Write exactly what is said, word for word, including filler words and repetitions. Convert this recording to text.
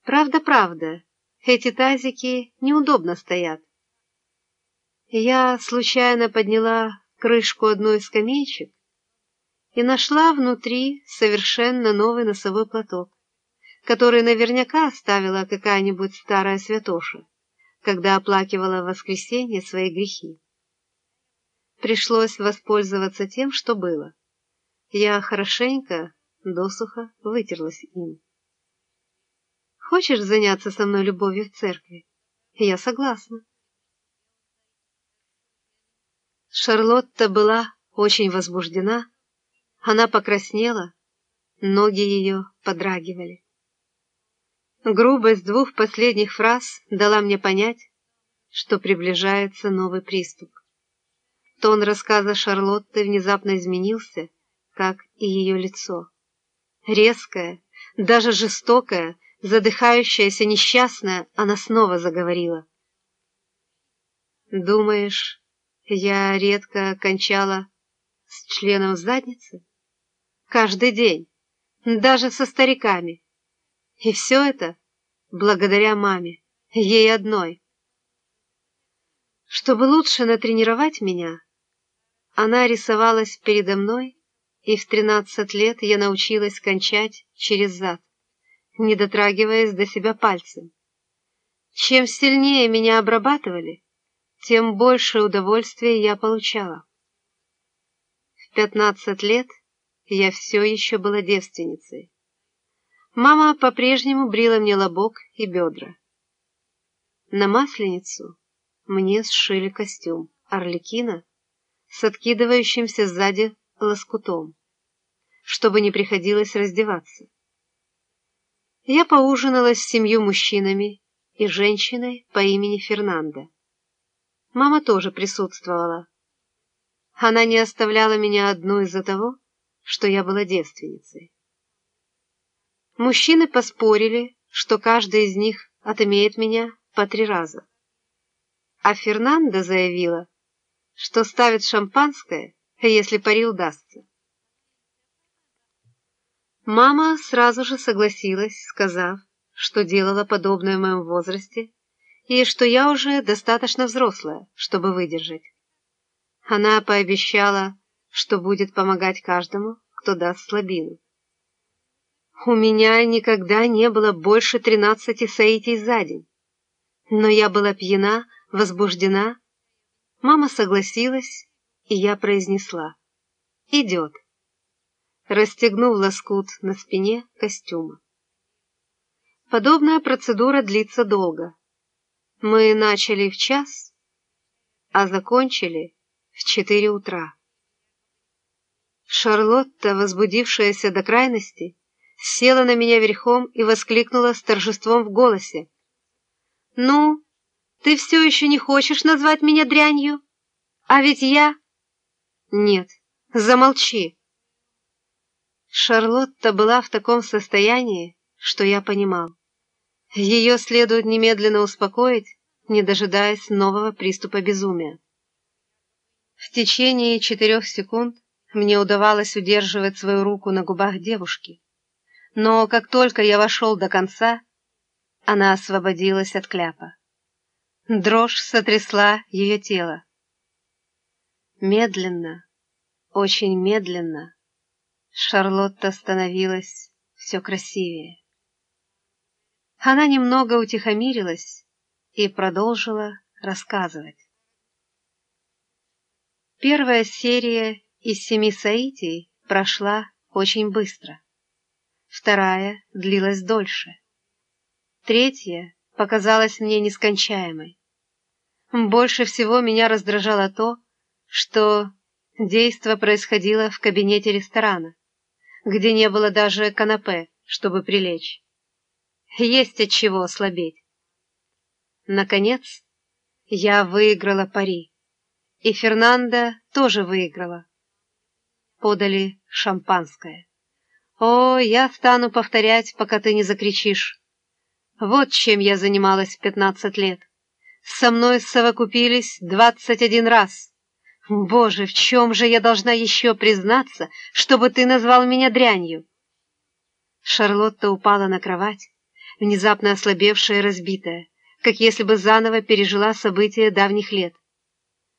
Правда, правда, эти тазики неудобно стоят. Я случайно подняла крышку одной из скамеечек и нашла внутри совершенно новый носовой платок, который наверняка оставила какая-нибудь старая святоша, когда оплакивала в воскресенье свои грехи. Пришлось воспользоваться тем, что было. Я хорошенько, досуха вытерлась им. «Хочешь заняться со мной любовью в церкви? Я согласна». Шарлотта была очень возбуждена, она покраснела, ноги ее подрагивали. Грубость двух последних фраз дала мне понять, что приближается новый приступ. Тон рассказа Шарлотты внезапно изменился, как и ее лицо. Резкое, даже жестокое, задыхающаяся, несчастная, она снова заговорила. «Думаешь, я редко кончала с членом в заднице? Каждый день, даже со стариками. И все это благодаря маме, ей одной. Чтобы лучше натренировать меня, она рисовалась передо мной, и в тринадцать лет я научилась кончать через зад, не дотрагиваясь до себя пальцем. Чем сильнее меня обрабатывали, тем больше удовольствия я получала. В пятнадцать лет я все еще была девственницей. Мама по-прежнему брила мне лобок и бедра. На Масленицу мне сшили костюм Арлекина с откидывающимся сзади лоскутом, чтобы не приходилось раздеваться. Я поужинала с семью мужчинами и женщиной по имени Фернанда. Мама тоже присутствовала. Она не оставляла меня одну из-за того, что я была девственницей. Мужчины поспорили, что каждый из них отымеет меня по три раза. А Фернанда заявила, что ставит шампанское, если пари удастся. Мама сразу же согласилась, сказав, что делала подобное в моем возрасте, и что я уже достаточно взрослая, чтобы выдержать. Она пообещала, что будет помогать каждому, кто даст слабину. У меня никогда не было больше тринадцати соитий за день, но я была пьяна, возбуждена. Мама согласилась, и я произнесла: «Идет», расстегнув лоскут на спине костюма. Подобная процедура длится долго. Мы начали в час, а закончили в четыре утра. Шарлотта, возбудившаяся до крайности, села на меня верхом и воскликнула с торжеством в голосе: «Ну, ты все еще не хочешь назвать меня дрянью? А ведь я...» «Нет, замолчи». Шарлотта была в таком состоянии, что я понимал. Ее следует немедленно успокоить, не дожидаясь нового приступа безумия. В течение четырех секунд мне удавалось удерживать свою руку на губах девушки, но как только я вошел до конца, она освободилась от кляпа. Дрожь сотрясла ее тело. Медленно, очень медленно, Шарлотта становилась все красивее. Она немного утихомирилась и продолжила рассказывать. Первая серия из семи соитий прошла очень быстро. Вторая длилась дольше. Третья показалась мне нескончаемой. Больше всего меня раздражало то, что действо происходило в кабинете ресторана, где не было даже канапе, чтобы прилечь. Есть от чего ослабеть. Наконец, я выиграла пари, и Фернанда тоже выиграла. Подали шампанское. О, я стану повторять, пока ты не закричишь. Вот чем я занималась в пятнадцать лет. Со мной совокупились двадцать один раз. Боже, в чем же я должна еще признаться, чтобы ты назвал меня дрянью? Шарлотта упала на кровать, внезапно ослабевшая и разбитая, как если бы заново пережила события давних лет.